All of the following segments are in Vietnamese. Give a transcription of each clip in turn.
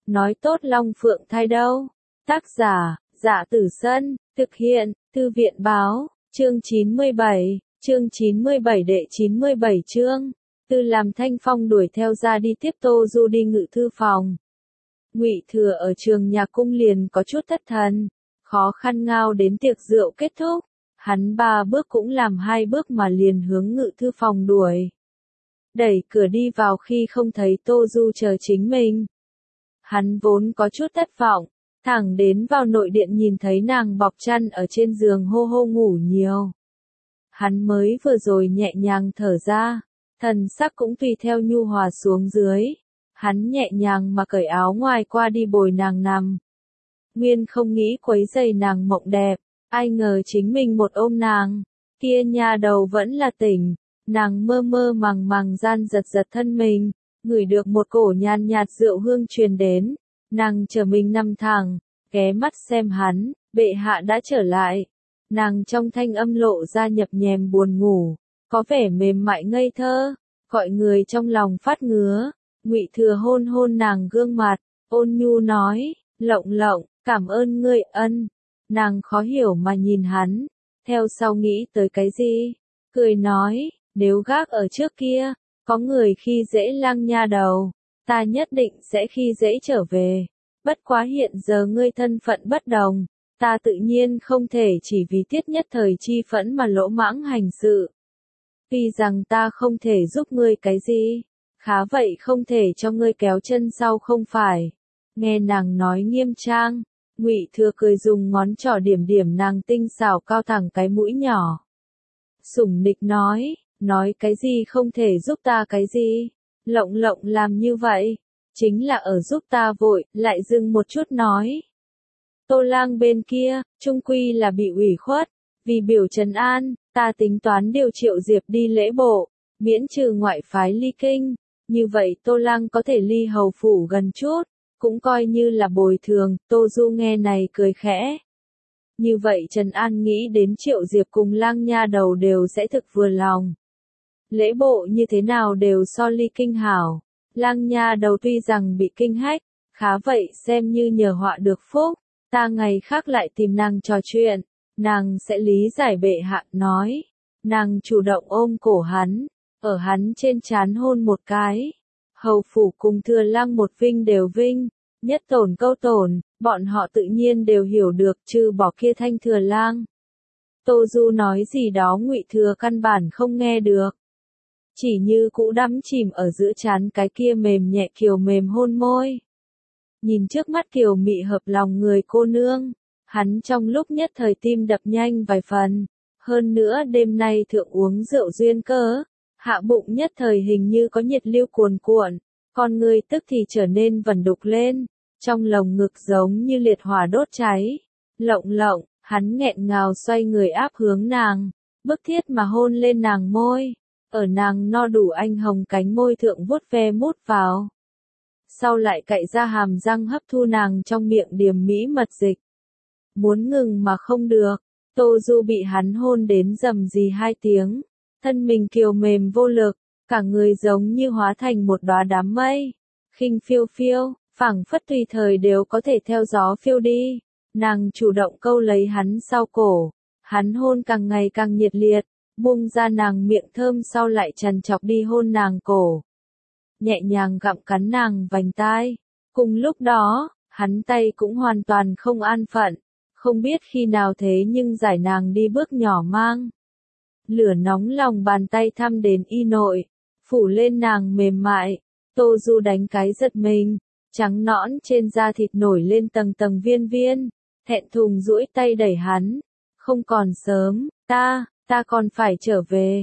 nói tốt Long Phượng thai đâu. Tác giả, Dạ Tử Sân, thực hiện, Thư viện Báo, chương 97 đệ 97 chương. Từ làm Thanh Phong đuổi theo ra đi tiếp Tô Du đi ngự thư phòng. Ngụy Thừa ở trường nhà cung liền có chút thất thần, khó khăn ngao đến tiệc rượu kết thúc, hắn 3 bước cũng làm 2 bước mà liền hướng ngự thư phòng đuổi. Đẩy cửa đi vào khi không thấy Tô Du chờ chính mình. Hắn vốn có chút thất vọng, thẳng đến vào nội điện nhìn thấy nàng bọc chăn ở trên giường hô hô ngủ nhiều. Hắn mới vừa rồi nhẹ nhàng thở ra, thần sắc cũng tùy theo nhu hòa xuống dưới. Hắn nhẹ nhàng mà cởi áo ngoài qua đi bồi nàng nằm. Nguyên không nghĩ quấy rầy nàng mộng đẹp, ai ngờ chính mình một ôm nàng, kia nha đầu vẫn là tỉnh, nàng mơ mơ màng màng gian giật giật thân mình, ngửi được một cổ nhàn nhạt rượu hương truyền đến, nàng trở mình nằm thẳng, ghé mắt xem hắn, bệ hạ đã trở lại. Nàng trong thanh âm lộ ra nhập nhèm buồn ngủ, có vẻ mềm mại ngây thơ, gọi người trong lòng phát ngứa. Ngụy Thừa hôn hôn nàng gương mặt, ôn nhu nói, Lộng Lộng, cảm ơn ngươi ân. Nàng khó hiểu mà nhìn hắn, theo sau nghĩ tới cái gì, cười nói, nếu gác ở trước kia, có người khi dễ Lang nha đầu, ta nhất định sẽ khi dễ trở về. Bất quá hiện giờ ngươi thân phận bất đồng, ta tự nhiên không thể chỉ vì tiết nhất thời chi phẫn mà lỗ mãng hành sự. Tuy rằng ta không thể giúp ngươi cái gì, khá vậy không thể cho ngươi kéo chân sau không phải. Nghe nàng nói nghiêm trang, Ngụy Thừa cười dùng ngón trỏ điểm điểm nàng tinh xảo cao thẳng cái mũi nhỏ. Sủng nịch nói cái gì không thể giúp ta cái gì, Lộng Lộng làm như vậy, chính là ở giúp ta vội, lại dừng một chút nói. Tô Lang bên kia, trung quy là bị ủy khuất, vì biểu trấn an, ta tính toán điều Triệu Diệp đi lễ bộ, miễn trừ ngoại phái ly kinh, như vậy Tô Lang có thể ly hầu phủ gần chút, cũng coi như là bồi thường. Tô Du nghe này cười khẽ. Như vậy Trần An nghĩ đến Triệu Diệp cùng Lang nha đầu đều sẽ thực vừa lòng. Lễ bộ như thế nào đều so ly kinh hảo, Lang nha đầu tuy rằng bị kinh hách, khá vậy xem như nhờ họa được phúc, ta ngày khác lại tìm nàng trò chuyện, nàng sẽ lý giải bệ hạ nói. Nàng chủ động ôm cổ hắn, ở hắn trên trán hôn một cái. Hầu phủ cùng Thừa Lang một vinh đều vinh, nhất tổn câu tổn, bọn họ tự nhiên đều hiểu được trừ bỏ kia Thanh Thừa Lang. Tô Du nói gì đó Ngụy Thừa căn bản không nghe được. Chỉ như cũ đắm chìm ở giữa trán cái kia mềm nhẹ kiều mềm hôn môi. Nhìn trước mắt kiều mị hợp lòng người cô nương, hắn trong lúc nhất thời tim đập nhanh vài phần. Hơn nữa đêm nay thượng uống rượu duyên cớ, hạ bụng nhất thời hình như có nhiệt lưu cuồn cuộn, con người tức thì trở nên vẩn đục lên, trong lồng ngực giống như liệt hỏa đốt cháy. Lộng Lộng, hắn nghẹn ngào xoay người áp hướng nàng, bức thiết mà hôn lên nàng môi, ở nàng no đủ anh hồng cánh môi thượng vuốt ve mút vào. Sau lại cạy ra hàm răng hấp thu nàng trong miệng điềm mỹ mật dịch. Muốn ngừng mà không được, Tô Du bị hắn hôn đến rầm rì 2 tiếng, thân mình kiều mềm vô lực, cả người giống như hóa thành một đóa đám mây, khinh phiêu phiêu, phảng phất tùy thời đều có thể theo gió phiêu đi. Nàng chủ động câu lấy hắn sau cổ, hắn hôn càng ngày càng nhiệt liệt, buông ra nàng miệng thơm sau lại trằn trọc đi hôn nàng cổ, nhẹ nhàng gặm cắn nàng vành tai. Cùng lúc đó, hắn tay cũng hoàn toàn không an phận, không biết khi nào thế nhưng giải nàng đi bước nhỏ mang. Lửa nóng lòng bàn tay thăm đến y nội, phủ lên nàng mềm mại. Tô Du đánh cái giật mình, trắng nõn trên da thịt nổi lên tầng tầng viên viên, thẹn thùng duỗi tay đẩy hắn. Không còn sớm, ta còn phải trở về.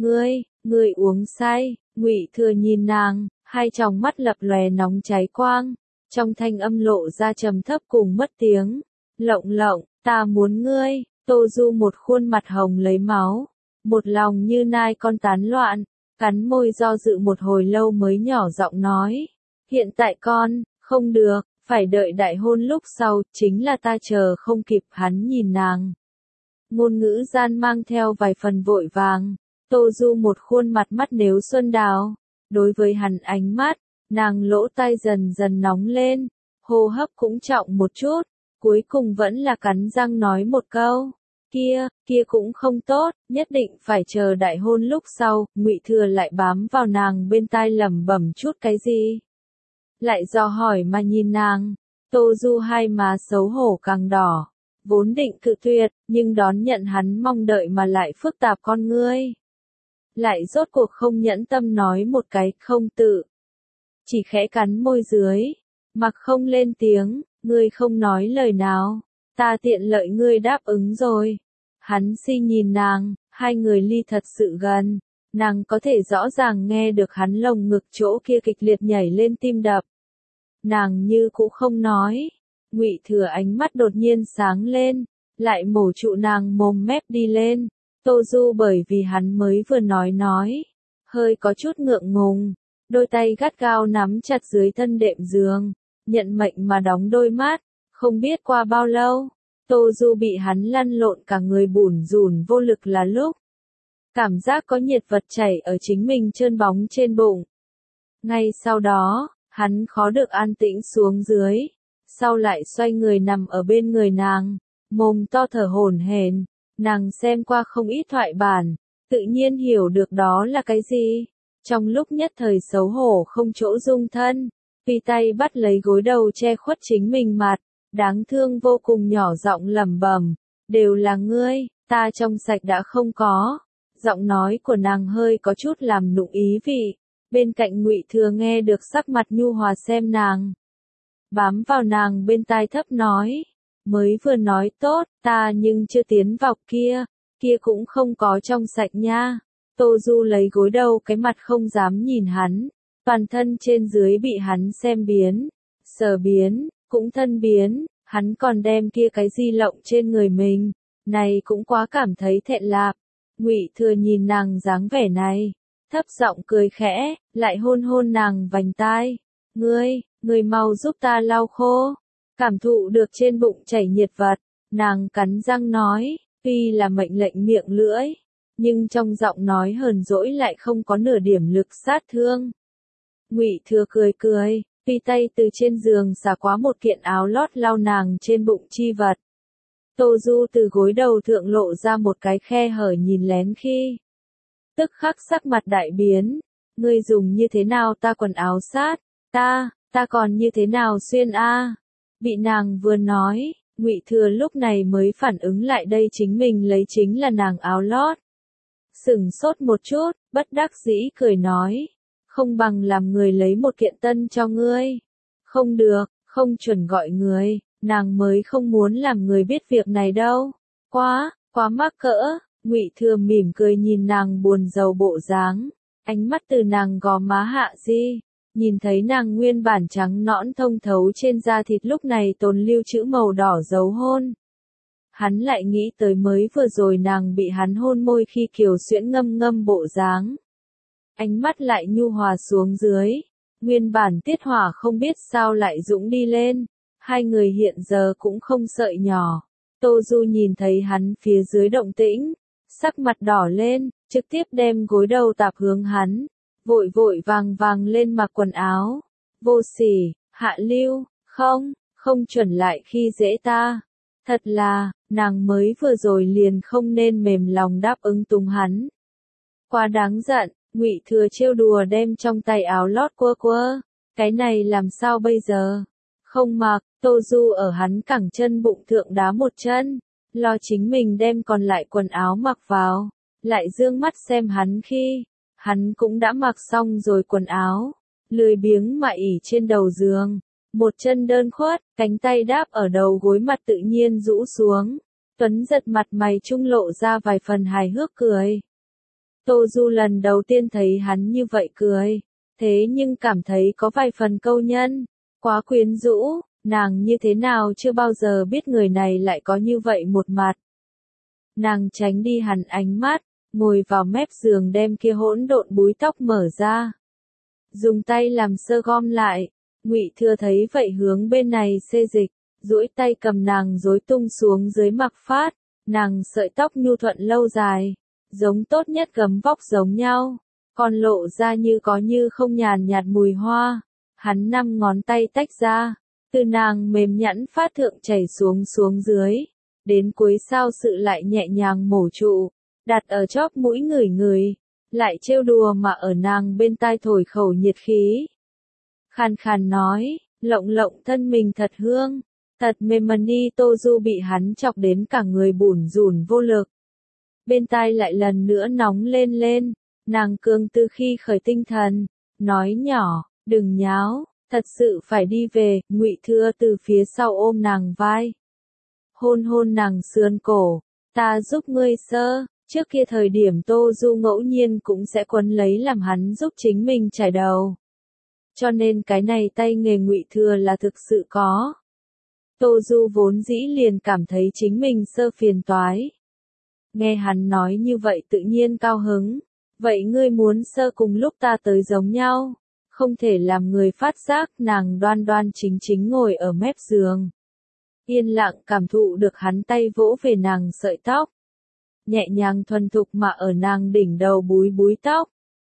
Ngươi uống say. Ngụy Thừa nhìn nàng, hai tròng mắt lập lòe nóng cháy quang, trong thanh âm lộ ra trầm thấp cùng mất tiếng. Lộng Lộng, ta muốn ngươi. Tô Du một khuôn mặt hồng lấy máu, một lòng như nai con tán loạn, cắn môi do dự một hồi lâu mới nhỏ giọng nói, hiện tại con, không được, phải đợi đại hôn lúc sau, chính là ta chờ không kịp. Hắn nhìn nàng, ngôn ngữ gian mang theo vài phần vội vàng. Tô Du một khuôn mặt mắt nếu xuân đào, đối với hắn ánh mắt, nàng lỗ tai dần dần nóng lên, hô hấp cũng trọng một chút, cuối cùng vẫn là cắn răng nói một câu. Kia cũng không tốt, nhất định phải chờ đại hôn lúc sau. Ngụy Thừa lại bám vào nàng bên tai lẩm bẩm chút cái gì. Lại dò hỏi mà nhìn nàng, Tô Du hai má xấu hổ càng đỏ, vốn định cự tuyệt, nhưng đón nhận hắn mong đợi mà lại phức tạp con ngươi. Lại rốt cuộc không nhẫn tâm nói một cái không tự. Chỉ khẽ cắn môi dưới, mặc không lên tiếng, ngươi không nói lời nào, ta tiện lợi ngươi đáp ứng rồi. Hắn si nhìn nàng, hai người ly thật sự gần, nàng có thể rõ ràng nghe được hắn lồng ngực chỗ kia kịch liệt nhảy lên tim đập. Nàng như cũng không nói. Ngụy Thừa ánh mắt đột nhiên sáng lên, lại mổ trụ nàng mồm mép đi lên. Tô Du bởi vì hắn mới vừa nói, hơi có chút ngượng ngùng, đôi tay gắt gao nắm chặt dưới thân đệm giường, nhận mệnh mà đóng đôi mắt. Không biết qua bao lâu, Tô Du bị hắn lăn lộn cả người bủn rủn vô lực là lúc. Cảm giác có nhiệt vật chảy ở chính mình trơn bóng trên bụng. Ngay sau đó, hắn khó được an tĩnh xuống dưới, sau lại xoay người nằm ở bên người nàng, mồm to thở hổn hển. Nàng xem qua không ít thoại bản, tự nhiên hiểu được đó là cái gì. Trong lúc nhất thời xấu hổ không chỗ dung thân, vì tay bắt lấy gối đầu che khuất chính mình mặt, đáng thương vô cùng nhỏ giọng lẩm bẩm, đều là ngươi, ta trong sạch đã không có. Giọng nói của nàng hơi có chút làm nụng ý vị. Bên cạnh Ngụy Thừa nghe được sắc mặt nhu hòa xem nàng, bám vào nàng bên tai thấp nói, mới vừa nói tốt, ta nhưng chưa tiến vào kia cũng không có trong sạch nha. Tô Du lấy gối đầu cái mặt không dám nhìn hắn, toàn thân trên dưới bị hắn xem biến, sờ biến, cũng thân biến, hắn còn đem kia cái di lộng trên người mình, này cũng quá cảm thấy thẹn lạp. Ngụy Thừa nhìn nàng dáng vẻ này, thấp giọng cười khẽ, lại hôn hôn nàng vành tai. Ngươi mau giúp ta lau khô. Cảm thụ được trên bụng chảy nhiệt vật, nàng cắn răng nói, tuy là mệnh lệnh miệng lưỡi, nhưng trong giọng nói hờn dỗi lại không có nửa điểm lực sát thương. Ngụy Thừa cười, tuy tay từ trên giường xả quá một kiện áo lót lau nàng trên bụng chi vật. Tô Du từ gối đầu thượng lộ ra một cái khe hở nhìn lén khi. Tức khắc sắc mặt đại biến, ngươi dùng như thế nào ta quần áo sát, ta còn như thế nào xuyên a? Bị nàng vừa nói, Ngụy Thừa lúc này mới phản ứng lại đây chính mình lấy chính là nàng áo lót. Sửng sốt một chút, bất đắc dĩ cười nói, không bằng làm người lấy một kiện tân cho ngươi. Không được, không chuẩn gọi người, nàng mới không muốn làm người biết việc này đâu. Quá mắc cỡ. Ngụy Thừa mỉm cười nhìn nàng buồn rầu bộ dáng, ánh mắt từ nàng gò má hạ di, nhìn thấy nàng nguyên bản trắng nõn thông thấu trên da thịt lúc này tồn lưu chữ màu đỏ dấu hôn. Hắn lại nghĩ tới mới vừa rồi nàng bị hắn hôn môi khi kiều xuyễn ngâm bộ dáng. Ánh mắt lại nhu hòa xuống dưới, nguyên bản tiết hỏa không biết sao lại dũng đi lên, hai người hiện giờ cũng không sợi nhỏ. Tô Du nhìn thấy hắn phía dưới động tĩnh, sắc mặt đỏ lên, trực tiếp đem gối đầu tạp hướng hắn, vội vàng lên mặc quần áo. Vô sỉ, hạ lưu, không chuẩn lại khi dễ ta. Thật là, nàng mới vừa rồi liền không nên mềm lòng đáp ứng tùng hắn. Quá đáng giận, Ngụy Thừa trêu đùa đem trong tay áo lót quơ, cái này làm sao bây giờ? Không mặc, Tô Du ở hắn cẳng chân bụng thượng đá một chân, lo chính mình đem còn lại quần áo mặc vào, lại dương mắt xem hắn khi, hắn cũng đã mặc xong rồi quần áo, lười biếng mà ỉ trên đầu giường, một chân đơn khuất, cánh tay đáp ở đầu gối mặt tự nhiên rũ xuống, Tuấn giật mặt mày trung lộ ra vài phần hài hước cười. Tô Du lần đầu tiên thấy hắn như vậy cười, thế nhưng cảm thấy có vài phần câu nhân, quá quyến rũ, nàng như thế nào chưa bao giờ biết người này lại có như vậy một mặt. Nàng tránh đi hẳn ánh mắt, ngồi vào mép giường đem kia hỗn độn búi tóc mở ra. Dùng tay làm sơ gom lại, Ngụy Thừa thấy vậy hướng bên này xê dịch, duỗi tay cầm nàng rối tung xuống dưới mặc phát, nàng sợi tóc nhu thuận lâu dài, giống tốt nhất gấm vóc giống nhau, còn lộ ra như có như không nhàn nhạt mùi hoa. Hắn 5 ngón tay tách ra, Từ nàng mềm nhẵn phát thượng chảy xuống xuống dưới, đến cuối sao sự lại nhẹ nhàng mổ trụ, đặt ở chóp mũi ngửi ngửi, lại trêu đùa mà ở nàng bên tai thổi khẩu nhiệt khí. Khàn khàn nói, lộng lộng thân mình thật hương, thật mềm mần đi. Tô Du bị hắn chọc đến cả người bủn rủn vô lực. Bên tai lại lần nữa nóng lên lên, nàng cường từ khi khởi tinh thần, nói nhỏ, đừng nháo, thật sự phải đi về. Ngụy Thừa từ phía sau ôm nàng vai, hôn hôn nàng sườn cổ, ta giúp ngươi sơ. Trước kia thời điểm Tô Du ngẫu nhiên cũng sẽ quấn lấy làm hắn giúp chính mình chải đầu. Cho nên cái này tay nghề Ngụy Thừa là thực sự có. Tô Du vốn dĩ liền cảm thấy chính mình sơ phiền toái. Nghe hắn nói như vậy tự nhiên cao hứng. Vậy ngươi muốn sơ cùng lúc ta tới giống nhau, không thể làm người phát giác. Nàng đoan đoan chính chính ngồi ở mép giường, yên lặng cảm thụ được hắn tay vỗ về nàng sợi tóc, nhẹ nhàng thuần thục mà ở nàng đỉnh đầu búi búi tóc.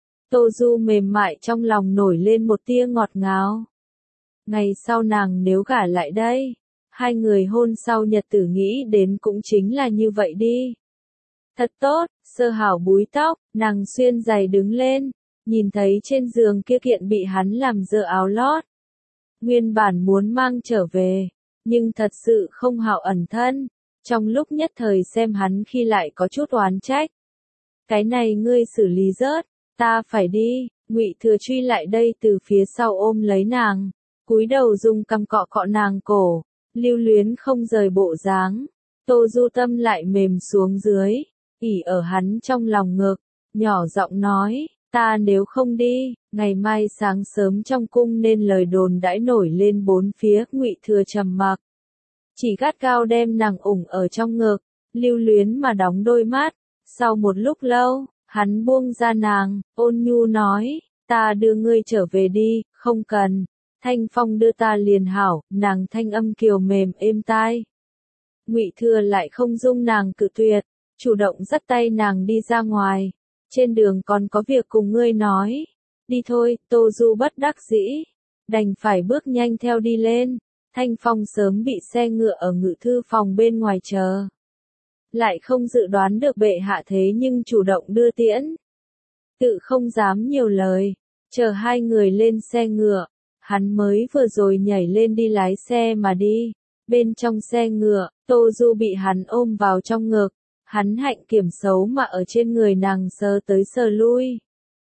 Tô Du mềm mại trong lòng nổi lên một tia ngọt ngào. Ngày sau nàng nếu gả lại đây, hai người hôn sau nhật tử nghĩ đến cũng chính là như vậy đi. Thật tốt, sơ hảo búi tóc, nàng xuyên giày đứng lên, nhìn thấy trên giường kia kiện bị hắn làm dơ áo lót. Nguyên bản muốn mang trở về, nhưng thật sự không hảo ẩn thân, trong lúc nhất thời xem hắn khi lại có chút oán trách. Cái này ngươi xử lý rớt, ta phải đi. Ngụy Thừa truy lại đây từ phía sau ôm lấy nàng, cúi đầu dùng cằm cọ cọ nàng cổ, lưu luyến không rời bộ dáng. Tô Du tâm lại mềm xuống dưới, ỉ ở hắn trong lòng ngực, nhỏ giọng nói, ta nếu không đi, ngày mai sáng sớm trong cung nên lời đồn đãi nổi lên bốn phía. Ngụy Thừa trầm mặc, chỉ gắt gao đem nàng ủng ở trong ngực, lưu luyến mà đóng đôi mắt. Sau một lúc lâu, hắn buông ra nàng, ôn nhu nói, ta đưa ngươi trở về đi, không cần, Thanh Phong đưa ta liền hảo. Nàng thanh âm kiều mềm êm tai. Ngụy Thừa lại không dung nàng cự tuyệt, chủ động dắt tay nàng đi ra ngoài. Trên đường còn có việc cùng ngươi nói. Đi thôi. Tô Du bất đắc dĩ, đành phải bước nhanh theo đi lên. Thanh Phong sớm bị xe ngựa ở ngự thư phòng bên ngoài chờ. Lại không dự đoán được bệ hạ thế nhưng chủ động đưa tiễn. Tự không dám nhiều lời, chờ hai người lên xe ngựa, hắn mới vừa rồi nhảy lên đi lái xe mà đi. Bên trong xe ngựa, Tô Du bị hắn ôm vào trong ngực, hắn hạnh kiểm xấu mà ở trên người nàng sờ tới sờ lui.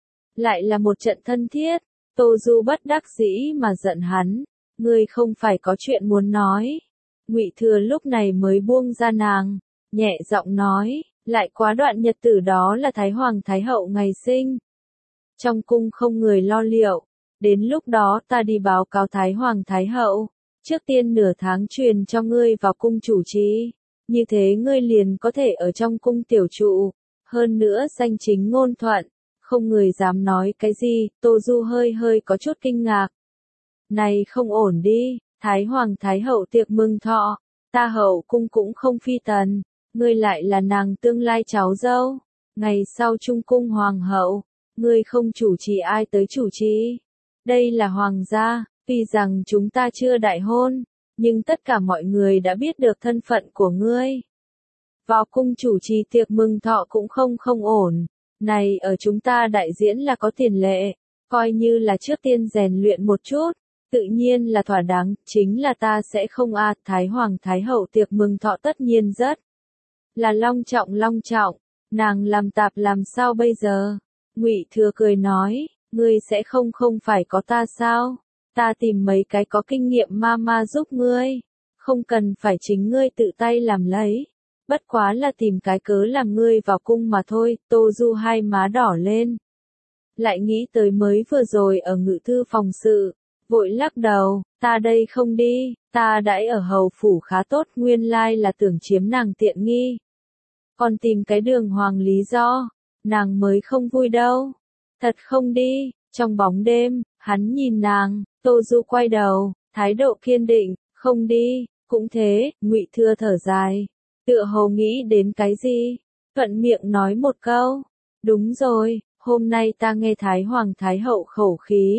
Lại là một trận thân thiết. Tô Du bất đắc dĩ mà giận hắn, ngươi không phải có chuyện muốn nói. Ngụy Thừa lúc này mới buông ra nàng, nhẹ giọng nói, lại quá đoạn nhật tử đó là Thái Hoàng Thái Hậu ngày sinh. Trong cung không người lo liệu, đến lúc đó ta đi báo cáo Thái Hoàng Thái Hậu, trước tiên nửa tháng truyền cho ngươi vào cung chủ trì, như thế ngươi liền có thể ở trong cung tiểu trụ, hơn nữa danh chính ngôn thuận, không người dám nói cái gì. Tô Du hơi hơi có chút kinh ngạc. Này không ổn đi, Thái Hoàng Thái Hậu tiệc mừng thọ, ta hậu cung cũng không phi tần, ngươi lại là nàng tương lai cháu dâu, ngày sau trung cung hoàng hậu, ngươi không chủ trì ai tới chủ trì? Đây là hoàng gia, tuy rằng chúng ta chưa đại hôn, nhưng tất cả mọi người đã biết được thân phận của ngươi. Vào cung chủ trì tiệc mừng thọ cũng không ổn, này ở chúng ta đại diễn là có tiền lệ, coi như là trước tiên rèn luyện một chút, tự nhiên là thỏa đáng. Chính là ta sẽ không Thái Hoàng Thái Hậu tiệc mừng thọ tất nhiên rất là long trọng, nàng làm tạp làm sao bây giờ? Ngụy Thừa cười nói, ngươi sẽ không phải có ta sao? Ta tìm mấy cái có kinh nghiệm ma giúp ngươi, không cần phải chính ngươi tự tay làm lấy, bất quá là tìm cái cớ làm ngươi vào cung mà thôi. Tô Du hai má đỏ lên, lại nghĩ tới mới vừa rồi ở ngự thư phòng sự, vội lắc đầu, ta đây không đi, ta đãi ở hầu phủ khá tốt, nguyên lai là tưởng chiếm nàng tiện nghi. Còn tìm cái đường hoàng lý do, nàng mới không vui đâu. Thật không đi. Trong bóng đêm, hắn nhìn nàng, Tô Du quay đầu, thái độ kiên định, không đi. Cũng thế. Ngụy Thừa thở dài, tựa hồ nghĩ đến cái gì, thuận miệng nói một câu, đúng rồi, hôm nay ta nghe Thái Hoàng Thái Hậu khẩu khí,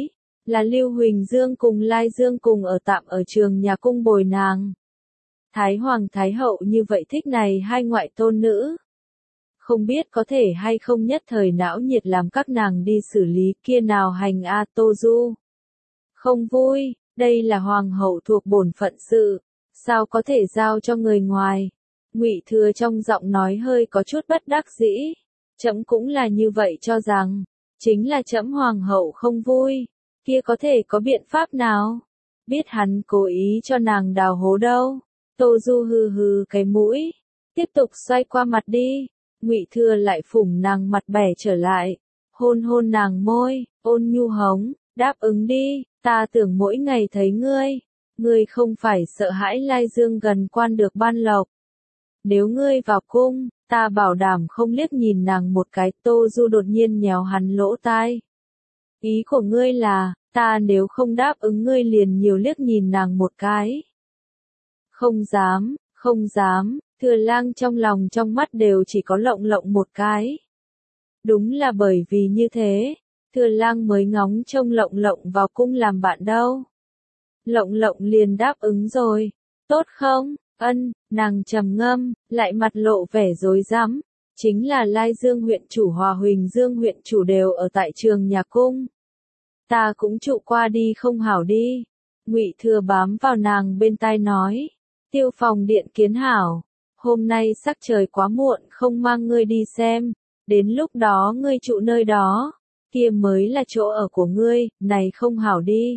là Lưu Huỳnh Dương cùng Lai Dương cùng ở tạm ở trường nhà cung bồi nàng. Thái Hoàng Thái Hậu như vậy thích này hai ngoại tôn nữ. Không biết có thể hay không nhất thời não nhiệt làm các nàng đi xử lý kia nào hành a Tô Du. Không vui, đây là Hoàng hậu thuộc bổn phận sự, sao có thể giao cho người ngoài. Ngụy Thừa trong giọng nói hơi có chút bất đắc dĩ. Trẫm cũng là như vậy cho rằng, chính là trẫm Hoàng hậu không vui, kia có thể có biện pháp nào? Biết hắn cố ý cho nàng đào hố đâu. Tô Du hừ hừ cái mũi, tiếp tục xoay qua mặt đi. Ngụy Thừa lại phủng nàng mặt bẻ trở lại, hôn hôn nàng môi, ôn nhu hống, đáp ứng đi, ta tưởng mỗi ngày thấy ngươi, ngươi không phải sợ hãi Lai Dương gần quan được ban lộc. Nếu ngươi vào cung, ta bảo đảm không liếc nhìn nàng một cái. Tô Du đột nhiên nhéo hắn lỗ tai. Ý của ngươi là, ta nếu không đáp ứng ngươi liền nhiều liếc nhìn nàng một cái. Không dám, không dám. Thừa Lang trong lòng trong mắt đều chỉ có Lộng Lộng một cái. Đúng là bởi vì như thế, Thừa Lang mới ngóng trông Lộng Lộng vào cung làm bạn đâu. Lộng Lộng liền đáp ứng rồi. Tốt không? Ân, nàng trầm ngâm, lại mặt lộ vẻ rối rắm. Chính là Lai Dương huyện chủ Hòa Huỳnh Dương huyện chủ đều ở tại trường nhà cung. Ta cũng trụ qua đi không hảo đi. Ngụy Thừa bám vào nàng bên tai nói. Tiêu Phòng điện kiến hảo. Hôm nay sắc trời quá muộn không mang ngươi đi xem, đến lúc đó ngươi trụ nơi đó, kia mới là chỗ ở của ngươi, này không hảo đi.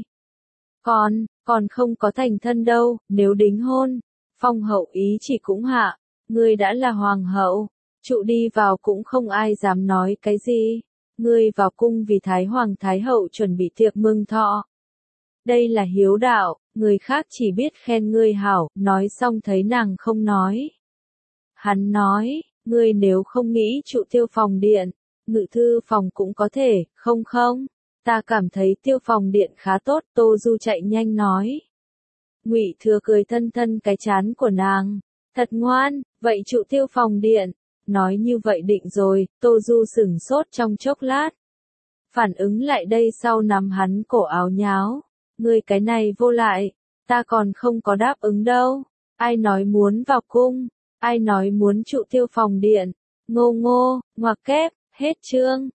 Còn không có thành thân đâu, nếu đính hôn, phong hậu ý chỉ cũng hạ, ngươi đã là hoàng hậu, trụ đi vào cũng không ai dám nói cái gì, ngươi vào cung vì Thái Hoàng Thái Hậu chuẩn bị tiệc mừng thọ. Đây là hiếu đạo, người khác chỉ biết khen ngươi hảo, nói xong thấy nàng không nói. Hắn nói, ngươi nếu không nghĩ trụ Tiêu Phòng điện, Ngự thư phòng cũng có thể, không, ta cảm thấy Tiêu Phòng điện khá tốt. Tô Du chạy nhanh nói. Ngụy Thừa cười thân thân cái trán của nàng, thật ngoan, vậy trụ Tiêu Phòng điện. Nói như vậy định rồi. Tô Du sửng sốt trong chốc lát, phản ứng lại đây sau nắm hắn cổ áo nháo. Ngươi cái này vô lại, ta còn không có đáp ứng đâu. Ai nói muốn vào cung? Ai nói muốn trụ Tiêu Phòng điện? Ngô ngô, ngoặc kép, hết chương.